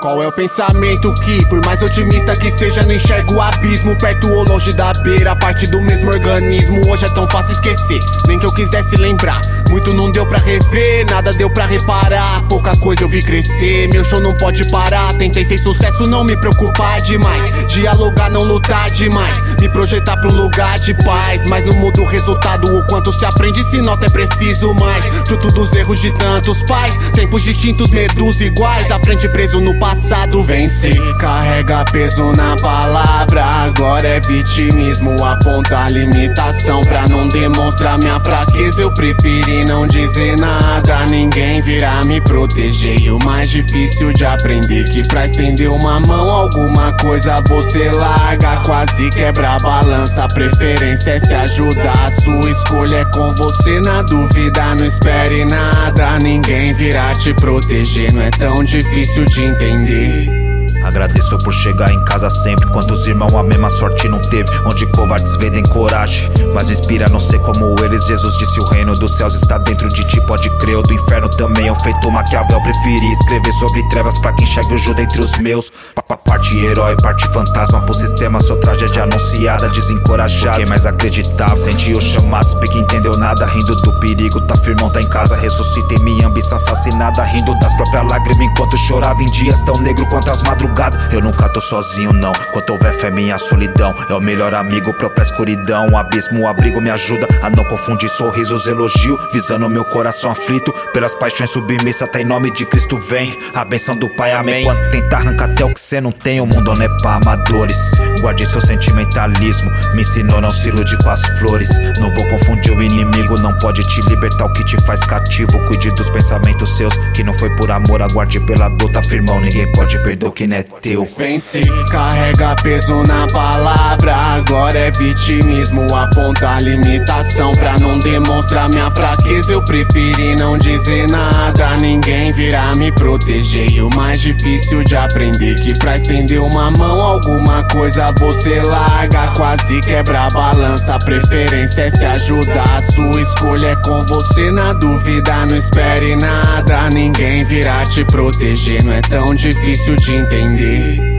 Qual é o pensamento que, por mais otimista que seja, não enxerga o abismo? Perto ou longe da beira, parte do mesmo organismo. Hoje é tão fácil esquecer, nem que eu quisesse lembrar. Muito não deu pra rever, nada deu pra reparar. Pouca coisa eu vi crescer, meu show não pode parar. Tentei sem sucesso, não me preocupar demais. Dialogar, não lutar demais. Me projetar pra um lugar de paz. Mas não muda o resultado, o quanto se aprende se nota é preciso mais. Fruto dos erros de tantos pais, tempos distintos, medos iguais. À frente preso no passado, vence. Carrega peso na palavra, agora é vitimismo. Aponta limitação pra não demonstrar minha fraqueza. Eu preferi não dizer nada, ninguém virá me proteger. E o mais difícil de aprender, que pra estender uma mão alguma coisa você larga. Quase quebra a balança, a preferência é se ajudar. A sua escolha é com você, na dúvida não espere nada. Ninguém virá te proteger, não é tão difícil de entender. Agradeço por chegar em casa sempre. Quantos irmãos a mesma sorte não teve? Onde covardes vendem coragem, mas me inspira a não ser como eles. Jesus disse: o reino dos céus está dentro de ti. Pode crer, o do inferno também é um feito Maquiavel. Preferi escrever sobre trevas pra quem enxerga o Judas entre os meus. Parte herói, parte fantasma pro sistema. Sou tragédia anunciada, desencorajado. Quem mais acreditava, senti os chamados. Pique entendeu nada, rindo do perigo. Tá firmão, tá em casa, ressuscita em minha ambição assassinada. Rindo das próprias lágrimas enquanto chorava em dias tão negro quanto as madrugadas. Eu nunca tô sozinho não, quanto houver fé minha solidão. É o melhor amigo, própria escuridão. O abismo, o abrigo me ajuda a não confundir sorrisos, elogio. Visando meu coração aflito pelas paixões submissa. Até em nome de Cristo vem a benção do Pai, amém. Quando tentar arrancar até o que cê não tem, o mundo não é pra amadores. Guarde seu sentimentalismo, me ensinou não se iludir com as flores. Não vou confundir o inimigo, não pode te libertar o que te faz cativo. Cuide dos pensamentos seus, que não foi por amor, aguarde pela dor. Tá firmão, ninguém pode perder o que não é teu. Vence, carrega peso na palavra, agora é vitimismo. Aponta limitação pra não demonstrar minha fraqueza. Eu preferi não dizer nada, ninguém virá me proteger. E o mais difícil de aprender, que pra estender uma mão alguma coisa você larga. Quase quebra a balança, a preferência é se ajudar. A sua escolha é com você, na dúvida não espere nada. Ninguém virá te proteger, não é tão difícil de entender.